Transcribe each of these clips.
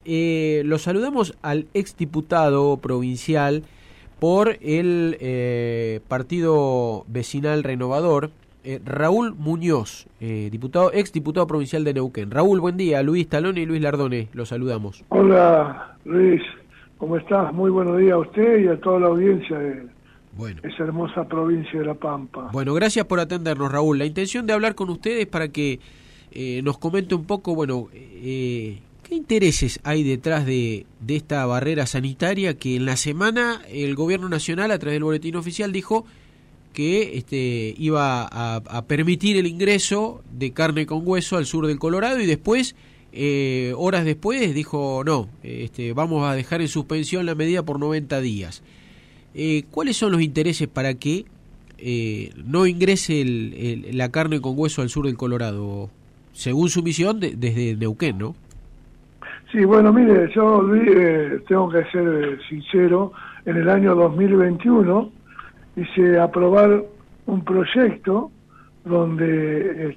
lo saludamos al exdiputado provincial por el Partido Vecinal Renovador, Raúl Muñoz, exdiputado provincial de Neuquén. Raúl, buen día. Luis Talone y Luis Lardone, lo saludamos. Hola, Luis, ¿cómo estás? Muy buenos días a usted y a toda la audiencia de esa hermosa provincia de La Pampa. Bueno, gracias por atendernos, Raúl. La intención de hablar con ustedes para que nos comente un poco, ¿qué intereses hay detrás de esta barrera sanitaria que en la semana el Gobierno Nacional, a través del Boletín Oficial, dijo que iba a permitir el ingreso de carne con hueso al sur del Colorado, y después, horas después, dijo no, vamos a dejar en suspensión la medida por 90 días. ¿Cuáles son los intereses para que no ingrese la carne con hueso al sur del Colorado, según su misión desde Neuquén, no? Sí, bueno, mire, yo, Luis, tengo que ser sincero. En el año 2021 hice aprobar un proyecto donde,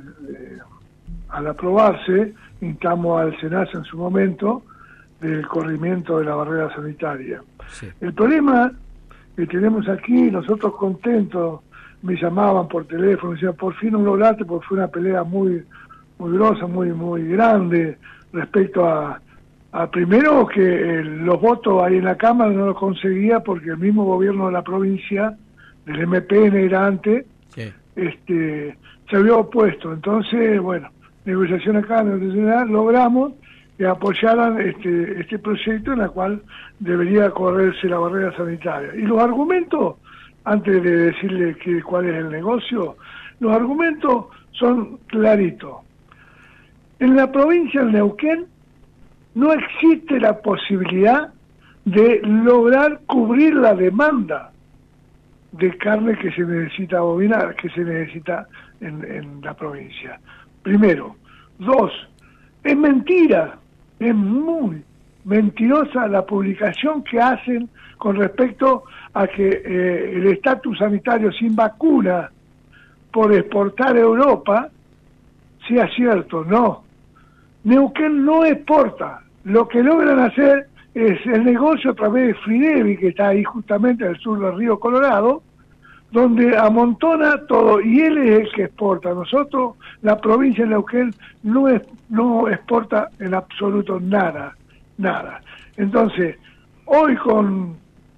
al aprobarse, instamos al SENASA en su momento del corrimiento de la barrera sanitaria. Sí. El problema que tenemos aquí, nosotros contentos, me llamaban por teléfono, decían, por fin no lograste, porque fue una pelea muy grosa, muy grande, respecto a primero que los votos ahí en la Cámara no los conseguía porque el mismo gobierno de la provincia, del MPN era antes, sí, se había opuesto. Entonces, negociación acá, negociación allá, logramos que apoyaran este proyecto en el cual debería correrse la barrera sanitaria. Y los argumentos, antes de decirle cuál es el negocio, los argumentos son claritos. En la provincia de Neuquén no existe la posibilidad de lograr cubrir la demanda de carne que se necesita bovinar, que se necesita en la provincia. Primero. Dos, es mentira, es muy mentirosa la publicación que hacen con respecto a que el estatus sanitario sin vacuna por exportar a Europa sea cierto. No. Neuquén no exporta. Lo que logran hacer es el negocio a través de Fridevi, que está ahí justamente al sur del río Colorado, donde amontona todo, y él es el que exporta. Nosotros, la provincia de Neuquén, no exporta en absoluto nada. Entonces, hoy con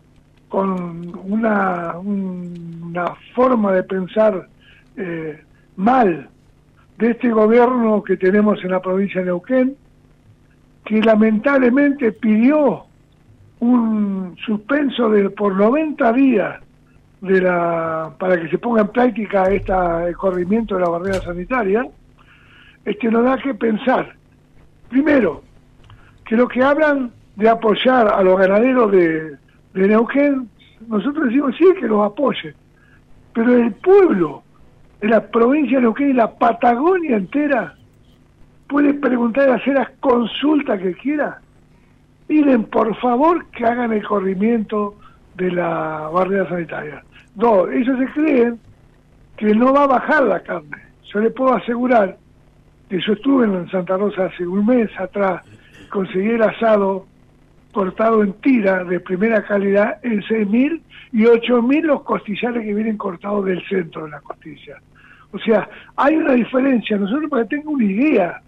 una forma de pensar mal de este gobierno que tenemos en la provincia de Neuquén, que lamentablemente pidió un suspenso por 90 días para que se ponga en práctica el corrimiento de la barrera sanitaria, nos da que pensar. Primero, que los que hablan de apoyar a los ganaderos de Neuquén, nosotros decimos sí que los apoyen, pero el pueblo de la provincia de Neuquén y la Patagonia entera puede preguntar y hacer las consultas que quiera. Miren, por favor, que hagan el corrimiento de la barrera sanitaria. Dos, ellos se creen que no va a bajar la carne. Yo les puedo asegurar que yo estuve en Santa Rosa hace un mes atrás, conseguí el asado cortado en tira de primera calidad en 6.000 y 8.000 los costillares que vienen cortados del centro de la costilla. O sea, hay una diferencia. Nosotros, para que tenga una idea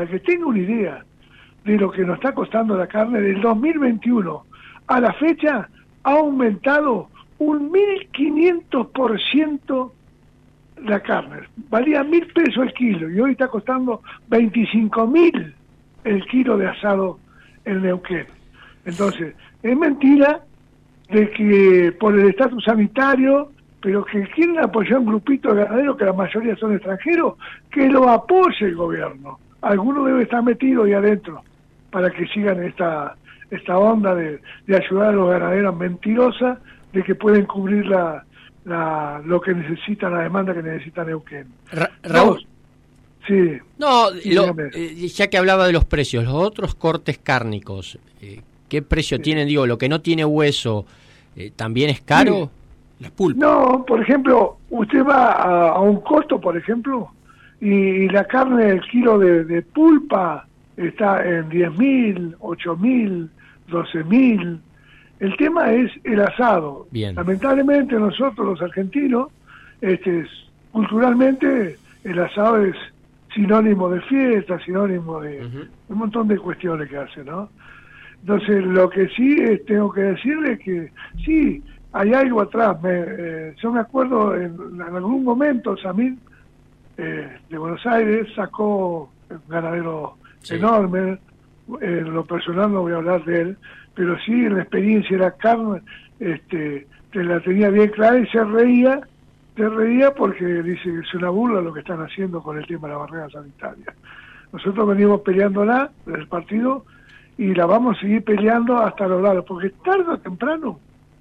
de lo que nos está costando la carne, del 2021 a la fecha ha aumentado un 1.500% la carne. Valía 1.000 pesos el kilo y hoy está costando 25.000 el kilo de asado en Neuquén. Entonces, es mentira de que por el estatus sanitario, pero que quieren apoyar un grupito de ganaderos, que la mayoría son extranjeros, que lo apoye el gobierno. Alguno debe estar metido ahí adentro para que sigan esta onda de ayudar a los ganaderos mentirosa de que pueden cubrir lo que necesita, la demanda que necesita Neuquén. Raúl. Sí. No, ya que hablaba de los precios, los otros cortes cárnicos, ¿qué precio tienen? Digo, lo que no tiene hueso, ¿también es caro? Sí. Las pulpas. No, por ejemplo, usted va a un costo, por ejemplo, y la carne del kilo de pulpa está en 10.000, 8.000, 12.000. El tema es el asado. Bien. Lamentablemente nosotros los argentinos, culturalmente el asado es sinónimo de fiesta, sinónimo de un montón de cuestiones que hace, ¿no? Entonces lo que sí tengo que decirle es que sí, hay algo atrás. Yo me acuerdo en algún momento Samir de Buenos Aires sacó un ganadero enorme. En lo personal no voy a hablar de él, pero sí en la experiencia era carne, te la tenía bien clara y se reía porque dice que es una burla lo que están haciendo con el tema de la barrera sanitaria. Nosotros venimos peleándola del partido y la vamos a seguir peleando hasta lograrlo, porque tarde o temprano,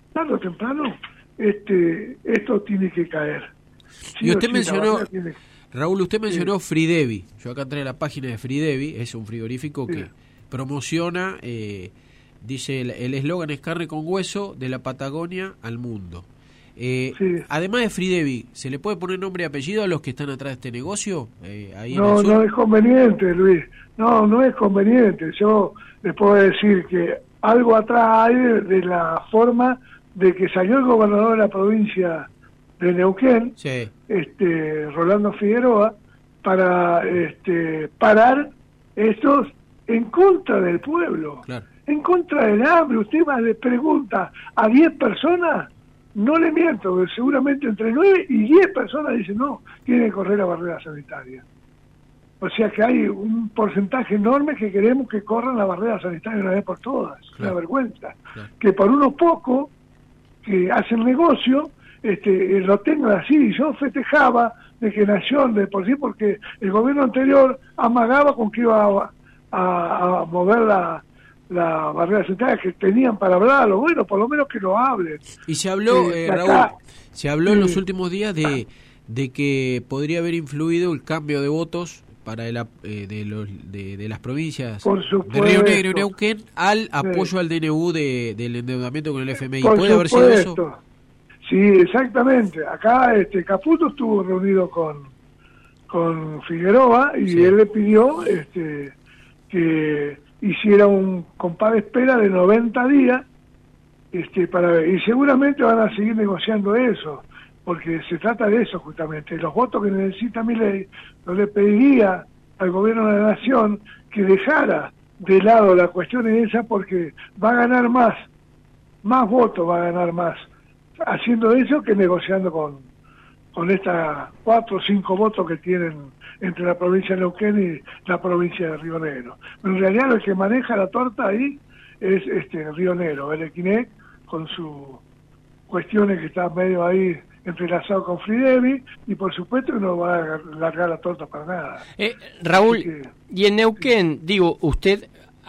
esto tiene que caer. Sí, y usted sí, mencionó, Raúl, usted mencionó Fridevi. Yo acá entré a la página de Fridevi, es un frigorífico que promociona, dice el eslogan es carne con hueso de la Patagonia al mundo. Además de Fridevi, ¿se le puede poner nombre y apellido a los que están atrás de este negocio? Ahí no, no es conveniente, Luis. No es conveniente. Yo les puedo decir que algo atrás hay de la forma de que salió el gobernador de la provincia de Neuquén, Rolando Figueroa, para parar estos en contra del pueblo, en contra del hambre. Usted le pregunta a 10 personas, no le miento, seguramente entre 9 y 10 personas dicen no, tiene que correr la barrera sanitaria. O sea que hay un porcentaje enorme que queremos que corran la barrera sanitaria una vez por todas. Una vergüenza. Que por unos pocos que hacen negocio, lo tengan así. Yo festejaba de que Nación, de por sí, porque el gobierno anterior amagaba con que iba a mover la barrera sanitaria, que tenían para hablarlo. Bueno, por lo menos que lo hablen. Y se habló, Raúl, se habló en los últimos días de que podría haber influido el cambio de votos para de las provincias de Río Negro y Neuquén al apoyo al DNU del endeudamiento con el FMI. ¿Puede haber sido eso? Sí, exactamente. Acá Caputo estuvo reunido con Figueroa y él le pidió que hiciera un compás de espera de 90 días para ver. Y seguramente van a seguir negociando eso, porque se trata de eso justamente. Los votos que necesita Milei, yo le pediría al gobierno de la nación que dejara de lado la cuestión esa, porque va a ganar más votos, va a ganar más haciendo eso que negociando con estas 4 o 5 votos que tienen entre la provincia de Neuquén y la provincia de Río Negro. Pero en realidad el que maneja la torta ahí es Río Negro, el Equinec, con sus cuestiones que están medio ahí entrelazado con Fridevi, y por supuesto que no va a largar la torta para nada. Raúl, y en Neuquén, digo, usted,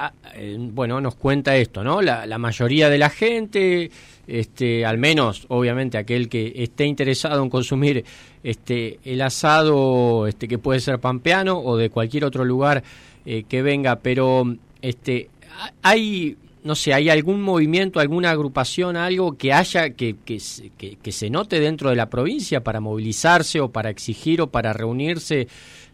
nos cuenta esto, ¿no? La mayoría de la gente, al menos, obviamente, aquel que esté interesado en consumir el asado, que puede ser pampeano o de cualquier otro lugar que venga, pero hay... No sé, ¿hay algún movimiento, alguna agrupación, algo que haya que se note dentro de la provincia para movilizarse o para exigir o para reunirse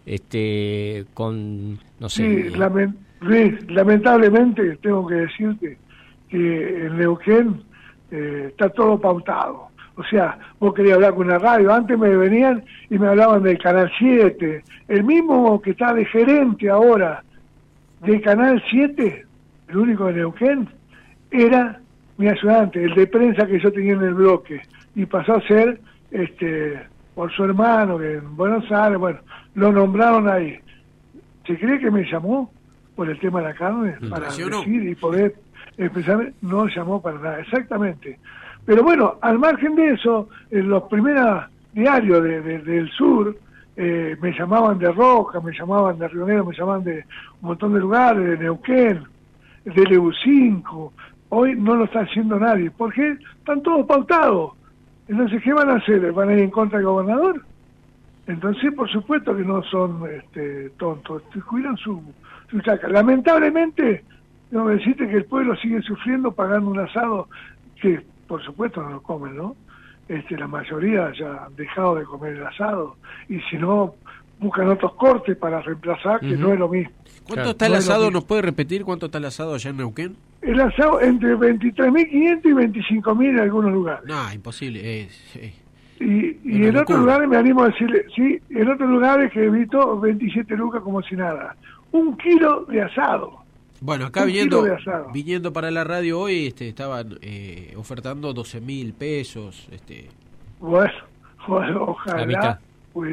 con, no sé? Sí, lamentablemente tengo que decirte que en Neuquén está todo pautado. O sea, vos querías hablar con una radio, antes me venían y me hablaban del Canal 7, el mismo que está de gerente ahora del Canal 7, el único de Neuquén, era mi ayudante, el de prensa que yo tenía en el bloque, y pasó a ser por su hermano que en Buenos Aires, bueno, lo nombraron ahí. ¿Se cree que me llamó por el tema de la carne? Para decir y poder empezar, no llamó para nada, exactamente. Pero bueno, al margen de eso, en los primeros diarios del sur, me llamaban de Roca, me llamaban de Río Negro, me llamaban de un montón de lugares, de Neuquén, de EU5, hoy no lo está haciendo nadie, porque están todos pautados. Entonces, ¿qué van a hacer? ¿Van a ir en contra del gobernador? Entonces, por supuesto que no son tontos, cuidan su chaca. Lamentablemente, tengo que decirte que el pueblo sigue sufriendo pagando un asado que, por supuesto, no lo comen, ¿no? La mayoría ya han dejado de comer el asado, y si no, buscan otros cortes para reemplazar, que no es lo mismo. ¿Cuánto está el asado? ¿Nos puede repetir cuánto está el asado allá en Neuquén? El asado entre 23.500 y 25.000 en algunos lugares. No, imposible. Y en otros lugares me animo a decirle, sí, en otros lugares que he visto 27 lucas como si nada. 1 kilo de asado. Bueno, acá viniendo para la radio hoy estaban ofertando 12.000 pesos. Bueno, ojalá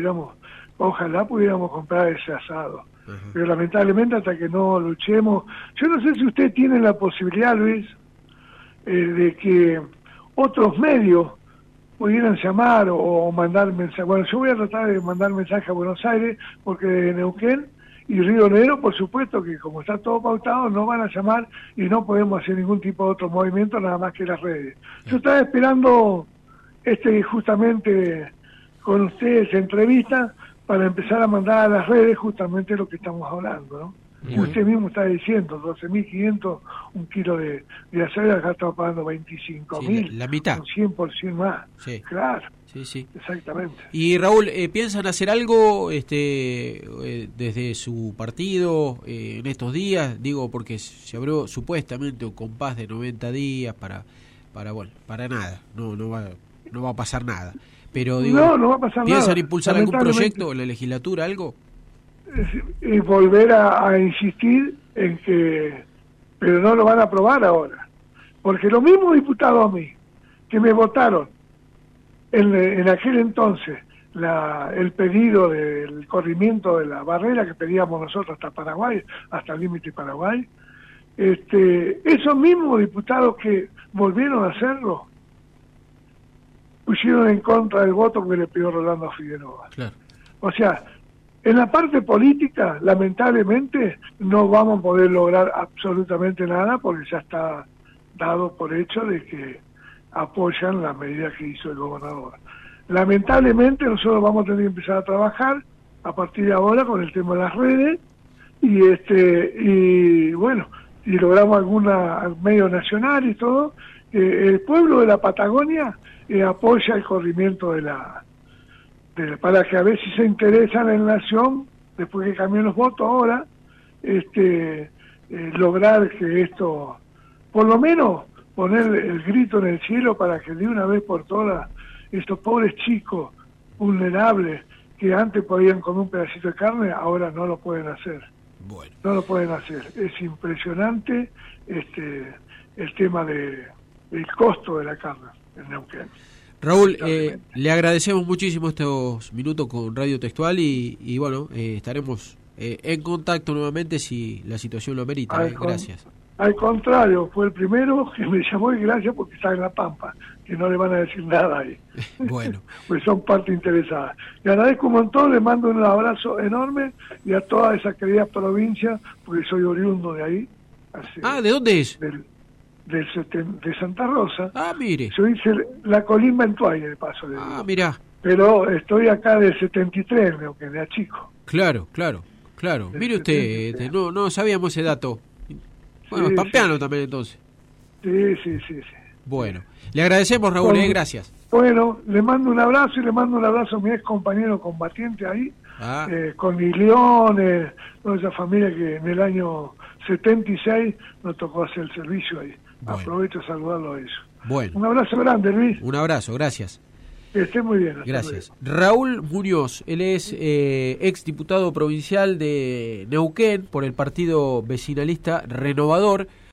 pudiéramos comprar ese asado. Uh-huh. Pero lamentablemente hasta que no luchemos, yo no sé si usted tiene la posibilidad, Luis, de que otros medios pudieran llamar o mandar mensajes. Bueno, yo voy a tratar de mandar mensajes a Buenos Aires, porque de Neuquén y Río Negro, por supuesto que como está todo pautado, no van a llamar y no podemos hacer ningún tipo de otro movimiento, nada más que las redes. Yo estaba esperando justamente con ustedes entrevista para empezar a mandar a las redes justamente lo que estamos hablando, ¿no? Usted mismo está diciendo 12.500 un kilo de acero, acá estamos pagando 25.000, sí, la mitad, un 100% más. Sí. Claro, sí, exactamente. Y Raúl, ¿piensan hacer algo desde su partido en estos días? Digo, porque se abrió supuestamente un compás de 90 días para nada, no va a pasar nada. Pero digo, no va a pasar ¿piensan nada. Impulsar algún proyecto en la legislatura, algo? Y volver a insistir en que, pero no lo van a aprobar ahora, porque los mismos diputados a mí que me votaron en aquel entonces el pedido del corrimiento de la barrera que pedíamos nosotros hasta Paraguay, hasta el límite Paraguay, esos mismos diputados que volvieron a hacerlo pusieron en contra del voto que le pidió Rolando Figueroa. Claro. O sea, en la parte política, lamentablemente, no vamos a poder lograr absolutamente nada porque ya está dado por hecho de que apoyan las medidas que hizo el gobernador. Lamentablemente, nosotros vamos a tener que empezar a trabajar a partir de ahora con el tema de las redes y logramos alguna medio nacional y todo. El pueblo de la Patagonia apoya el corrimiento para que a ver si se interesan en la nación, después que cambien los votos ahora, lograr que esto, por lo menos poner el grito en el cielo para que de una vez por todas estos pobres chicos vulnerables que antes podían comer un pedacito de carne, ahora no lo pueden hacer. Bueno. No lo pueden hacer. Es impresionante el tema del costo de la carne en Neuquén. Raúl, le agradecemos muchísimo estos minutos con Radio Textual y bueno, estaremos en contacto nuevamente si la situación lo amerita. Gracias. Al contrario, fue el primero que me llamó y gracias porque está en La Pampa, que no le van a decir nada ahí. Bueno. Pues son parte interesada. Le agradezco un montón, le mando un abrazo enorme y a toda esa querida provincia, porque soy oriundo de ahí. ¿De dónde es? De Santa Rosa. Mire. Yo hice la colimba en Tuaya, de paso. Mirá. Pero estoy acá del 73, creo que de Achico. Claro. Mire usted, no sabíamos ese dato. Bueno, sí, pampeano sí. También entonces. Sí. Bueno, le agradecemos, Raúl, gracias. Bueno, le mando un abrazo y le mando un abrazo a mi ex compañero combatiente ahí, con Ileones, toda esa familia que en el año 76 nos tocó hacer el servicio ahí. Bueno. Aprovecho a saludarlo a ellos. Bueno. Un abrazo grande, Luis. Un abrazo, gracias. Que esté muy bien. Gracias. Raúl Muñoz, él es ex diputado provincial de Neuquén por el partido vecinalista Renovador.